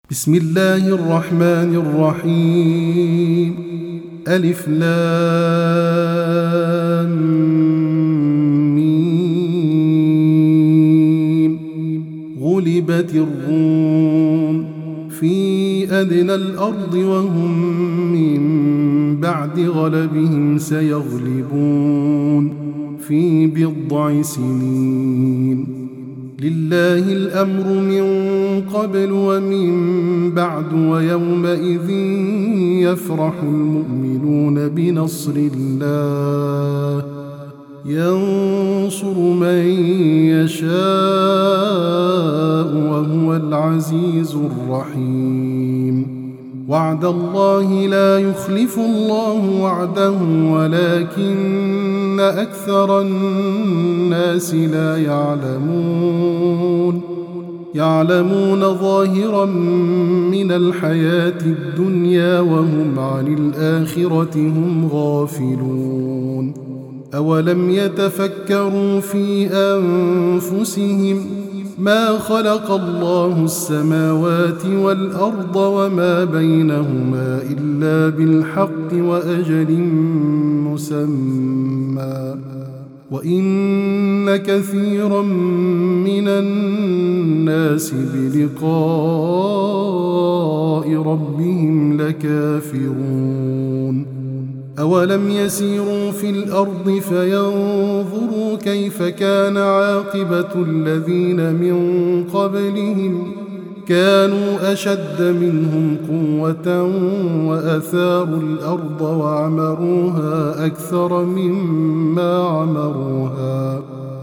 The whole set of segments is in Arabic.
بسم الله الرحمن الرحيم. ألف لام ميم. غلبت الروم في أدنى الأرض وهم من بعد غلبهم سيغلبون في بضع سنين. لله الأمر من قبل ومن بعد ويومئذ يفرح المؤمنون بنصر الله ينصر من يشاء وهو العزيز الرحيم. وعد الله لا يخلف الله وعده ولكن أكثر الناس لا يعلمون ظاهرا من الحياة الدنيا وهم عن الآخرة هم غافلون. أولم يتفكروا في أنفسهم ما خلق الله السماوات والأرض وما بينهما إلا بالحق وأجل مسمى وإن كثيرا من الناس بلقاء ربهم لكافرون. أولم يسيروا في الأرض فينظروا كيف كان عاقبة الذين من قبلهم كانوا أشد منهم قوة وأثاروا الأرض وعمروها أكثر مما عمروها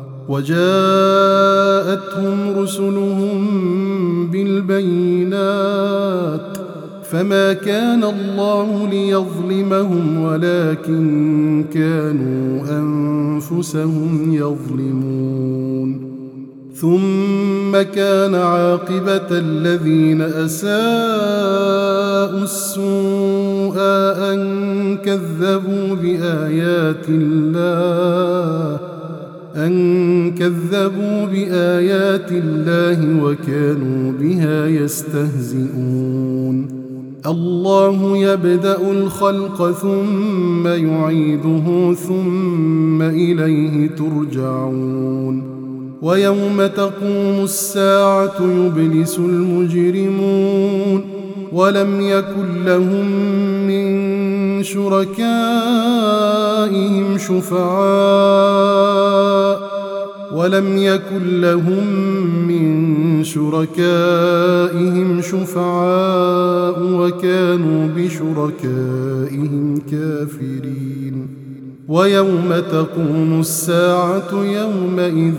وجاءتهم رسلهم بالبينات فما كان الله ليظلمهم ولكن كانوا أنفسهم يظلمون. ثم كان عاقبة الذين أساءوا السوء أن كذبوا بآيات الله وكانوا بها يستهزئون. الله يبدأ الخلق ثم يعيده ثم إليه ترجعون. ويوم تقوم الساعة يبلس المجرمون ولم يكن لهم من شركائهم شفعاء وكانوا بشركائهم كافرين. ويوم تقوم الساعة يومئذ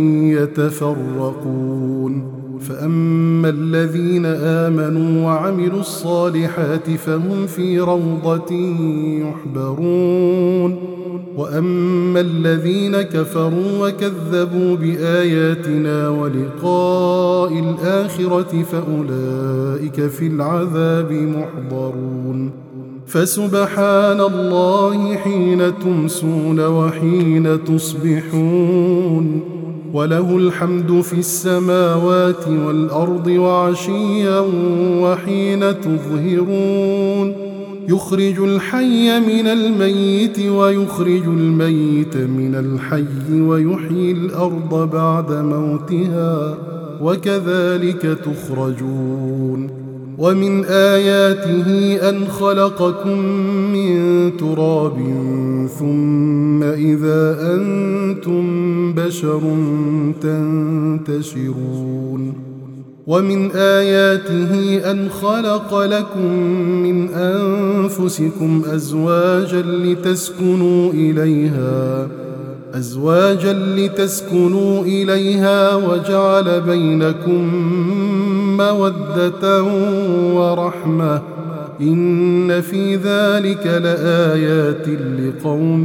يتفرقون فأما الذين آمنوا وعملوا الصالحات فهم في روضة يحبرون وأما الذين كفروا وكذبوا بآياتنا ولقاء الآخرة فأولئك في العذاب محضرون. فسبحان الله حين تمسون وحين تصبحون وله الحمد في السماوات والأرض وعشيا وحين تظهرون. يخرج الحي من الميت ويخرج الميت من الحي ويحيي الأرض بعد موتها وكذلك تخرجون. ومن آياته أن خلقكم من تراب ثم إذا أنتم بشر تنتشرون. ومن آياته أن خلق لكم من أنفسكم أزواجا لتسكنوا إليها وجعل بينكم مودة ورحمة إن في ذلك لآيات لقوم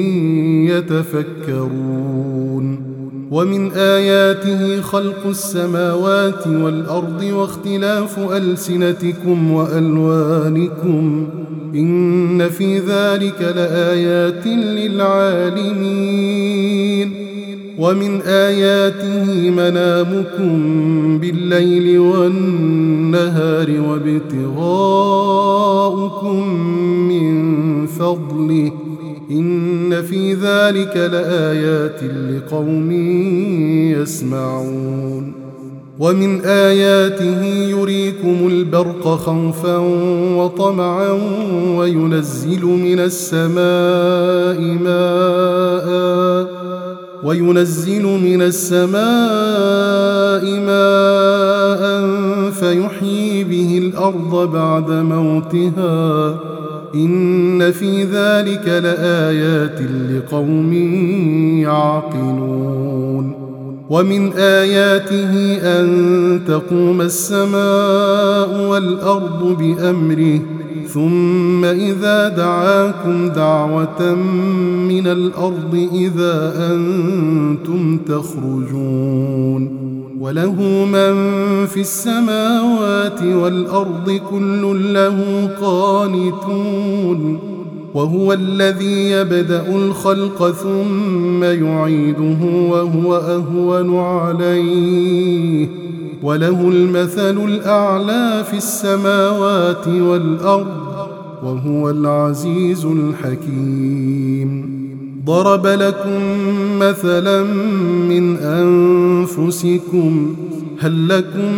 يتفكرون. ومن آياته خلق السماوات والأرض واختلاف ألسنتكم وألوانكم إن في ذلك لآيات للعالمين. ومن آياته منامكم بالليل والنهار وابتغاؤكم من فضله إن في ذلك لآيات لقوم يسمعون ومن آياته يريكم البرق خوفا وطمعا وينزل من السماء ماء فيحيي به الأرض بعد موتها إن في ذلك لآيات لقوم يعقلون ومن آياته أن تقوم السماء والأرض بأمره ثم إذا دعاكم دعوة من الأرض إذا أنتم تخرجون وله من في السماوات والأرض كل له قانتون وهو الذي يبدأ الخلق ثم يعيده وهو أهون عليه وله المثل الأعلى في السماوات والأرض وهو العزيز الحكيم ضرب لكم مثلا من أنفسكم هل لكم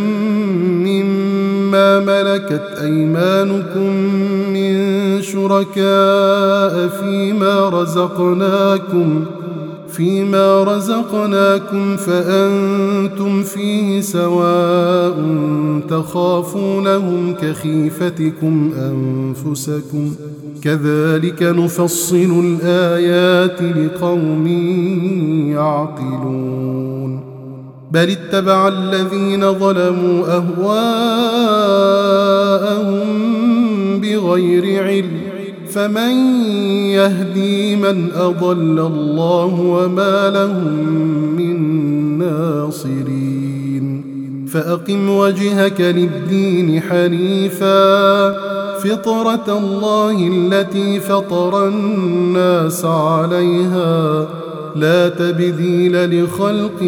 مما ملكت أيمانكم من شركاء فيما رزقناكم فأنتم فيه سواء تخافونهم كخيفتكم أنفسكم كذلك نفصل الآيات لقوم يعقلون بل اتبع الذين ظلموا أهواءهم بغير علم فمن يهدي من أضل الله وما لهم من ناصرين فأقم وجهك للدين حنيفا فطرة الله التي فطر الناس عليها لا تبديل لخلق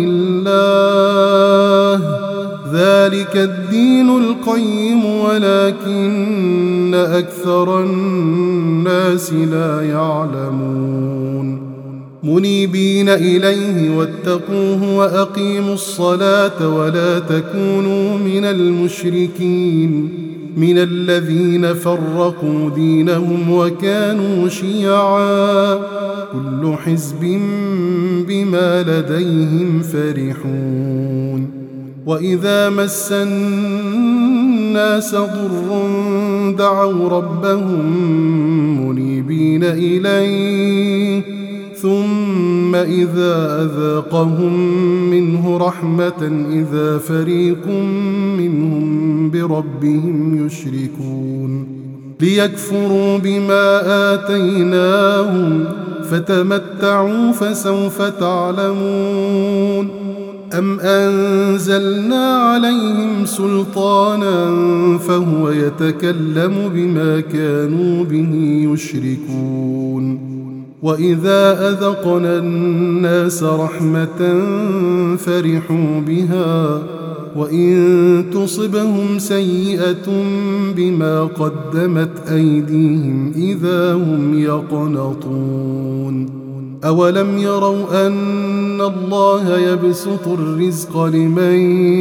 الله ذلك الدين القيم ولكن أكثر الناس لا يعلمون منيبين إليه واتقوه وأقيموا الصلاة ولا تكونوا من المشركين من الذين فرقوا دينهم وكانوا شيعا كل حزب بما لديهم فرحون وإذا مس الناس ضر دعوا ربهم منيبين إليه ثم إذا أذاقهم منه رحمة إذا فريق منهم بربهم يشركون ليكفروا بما آتيناهم فتمتعوا فسوف تعلمون أم أنزلنا عليهم سلطانا فهو يتكلم بما كانوا به يشركون وإذا أذقنا الناس رحمة فرحوا بها وإن تصبهم سيئة بما قدمت أيديهم إذا هم يقنطون أولم يروا أن الله يبسط الرزق لمن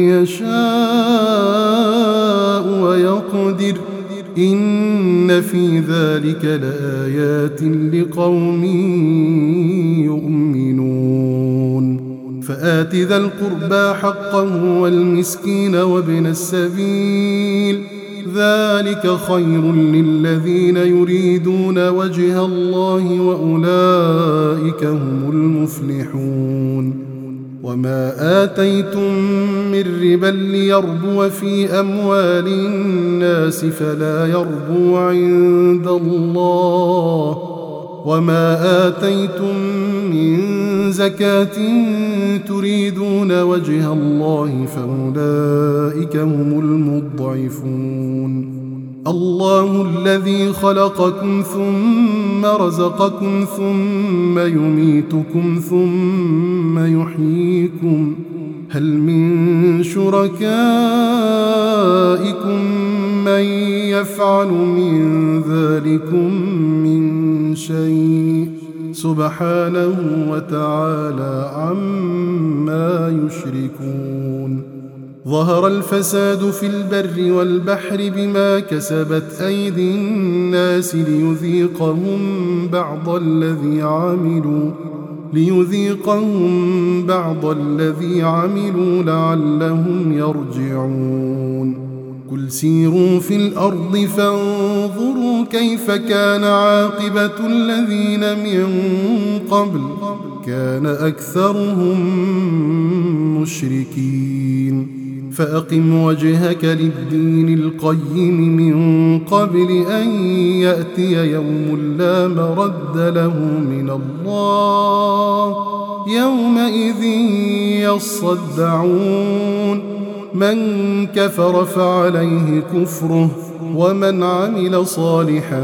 يشاء ويقدر إن في ذلك لآيات لقوم يؤمنون فآت ذا القربى حقه والمسكين وابن السبيل ذلك خير للذين يريدون وجه الله وأولئك هم المفلحون وما آتيتم من ربا ليربو في أموال الناس فلا يربو عند الله وما آتيتم من زكاة تريدون وجه الله فأولئك هم المضعفون الله الذي خلقكم ثم رزقكم ثم يميتكم ثم يحييكم هل من شركائكم من يفعل من ذلكم من شيء سبحانه وتعالى عما يشركون ظهر الفساد في البر والبحر بما كسبت أيدي الناس ليذيقهم بعض الذي عملوا لعلهم يرجعون قل سيروا في الأرض فانظروا كيف كان عاقبة الذين من قبل كان أكثرهم مشركين فأقم وجهك للدين القيم من قبل أن يأتي يوم لا مرد له من الله يومئذ يصدعون من كفر فعليه كفره ومن عمل صالحا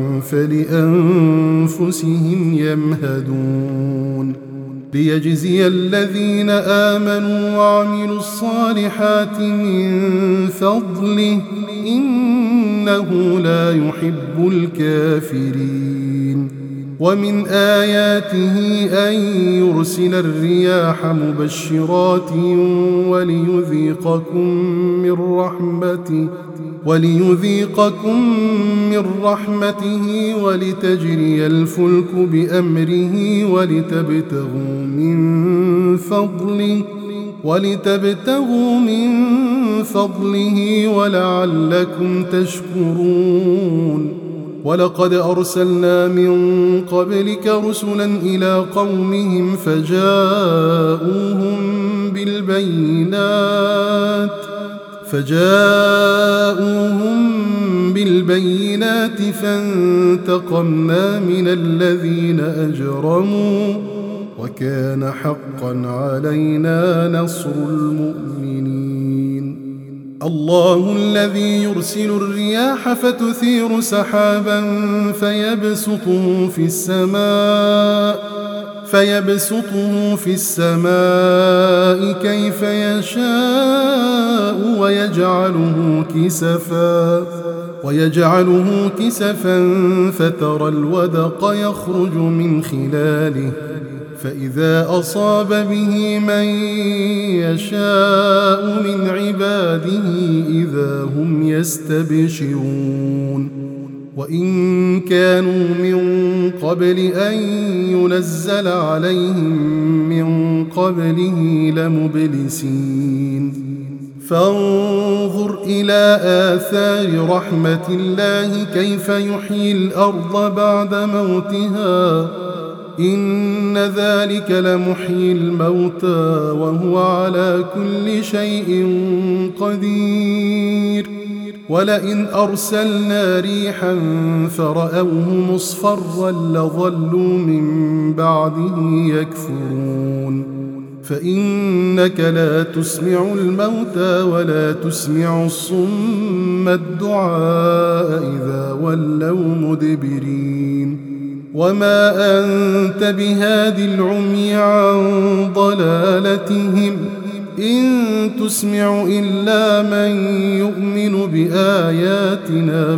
فلأنفسهم يمهدون ليجزي الذين آمنوا وعملوا الصالحات من فضله إنه لا يحب الكافرين ومن آياته أن يرسل الرياح مبشرات وليذيقكم من رحمته ولتجري الفلك بأمره ولتبتغوا من فضله ولعلكم تشكرون ولقد أرسلنا من قبلك رسلا إلى قومهم فجاءوهم بالبينات فانتقمنا من الذين أجرموا وكان حقا علينا نصر المؤمنين الله الذي يرسل الرياح فتثير سحابا فيبسطه في السماء كيف يشاء ويجعله كسفا فترى الودق يخرج من خلاله فإذا أصاب به من يشاء من عباده إذا هم يستبشرون وإن كانوا من قبل أن ينزل عليهم من قبله لمبلسين فانظر إلى آثار رحمة الله كيف يحيي الأرض بعد موتها إن ذلك لمحيي الموتى وهو على كل شيء قدير ولئن أرسلنا ريحا فرأوه مصفرا لظلوا من بعده يكفرون فإنك لا تسمع الموتى ولا تسمع الصم الدعاء إذا ولوا مدبرين وما أنت بهاد العمي عن ضلالتهم إن تسمع إلا من يؤمن بآياتنا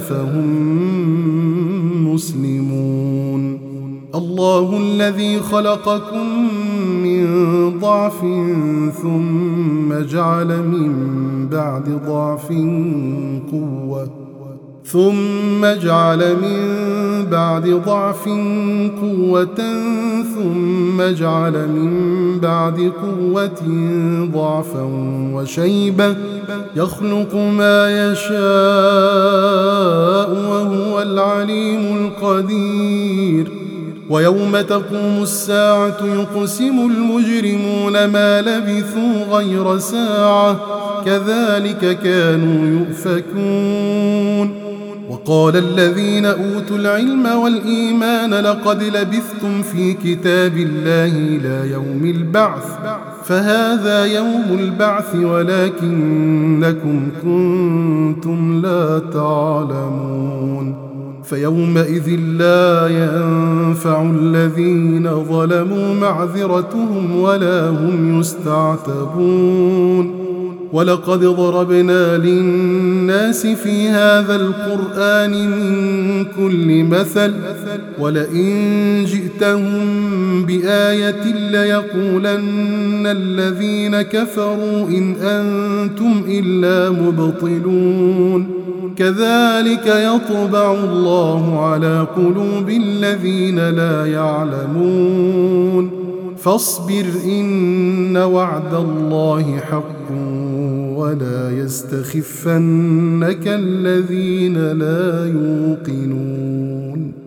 فهم مسلمون الله الذي خلقكم من ضعف ثم جعل من بعد ضعف قوة ثم جعل من بعد قوة ضعفا وشيبة يخلق ما يشاء وهو العليم القدير ويوم تقوم الساعة يقسم المجرمون ما لبثوا غير ساعة كذلك كانوا يؤفكون وقال الذين أوتوا العلم والإيمان لقد لبثتم في كتاب الله إلى يوم البعث فهذا يوم البعث ولكنكم كنتم لا تعلمون فيومئذ لا ينفع الذين ظلموا معذرتهم ولا هم يستعتبون ولقد ضربنا للناس في هذا القرآن من كل مثل ولئن جئتهم بآية ليقولن الذين كفروا إن أنتم إلا مبطلون كذلك يطبع الله على قلوب الذين لا يعلمون فاصبر إن وعد الله حق ولا يستخفنك الذين لا يوقنون